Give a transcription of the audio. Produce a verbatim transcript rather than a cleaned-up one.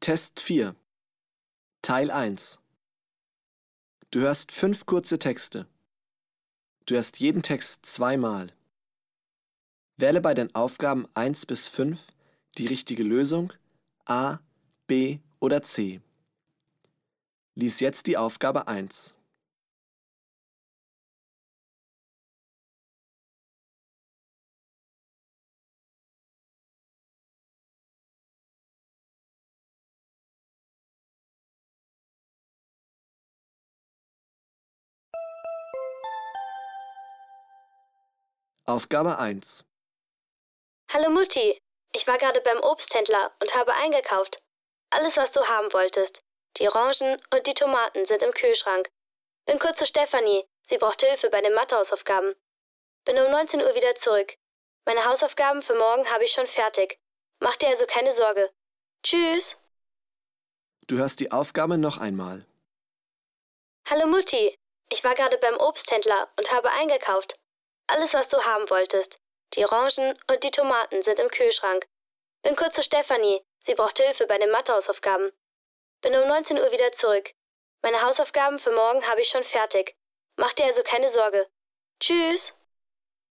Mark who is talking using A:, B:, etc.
A: Test vier. Teil eins. Du hörst fünf kurze Texte. Du hörst jeden Text zweimal. Wähle bei den Aufgaben eins bis fünf die richtige Lösung A, B oder C. Lies jetzt die Aufgabe eins. Aufgabe eins.
B: Hallo Mutti, ich war gerade beim Obsthändler und habe eingekauft. Alles, was du haben wolltest. Die Orangen und die Tomaten sind im Kühlschrank. Bin kurz zu Stefanie, sie braucht Hilfe bei den Mathehausaufgaben. Bin um neunzehn Uhr wieder zurück. Meine Hausaufgaben für morgen habe ich schon fertig. Mach dir also keine Sorge. Tschüss.
A: Du hörst die Aufgabe noch einmal.
B: Hallo Mutti, ich war gerade beim Obsthändler und habe eingekauft. Alles, was du haben wolltest. Die Orangen und die Tomaten sind im Kühlschrank. Bin kurz zu Stefanie, sie braucht Hilfe bei den Mathehausaufgaben. Bin um neunzehn Uhr wieder zurück. Meine Hausaufgaben für morgen habe ich schon fertig. Mach dir also keine Sorge. Tschüss.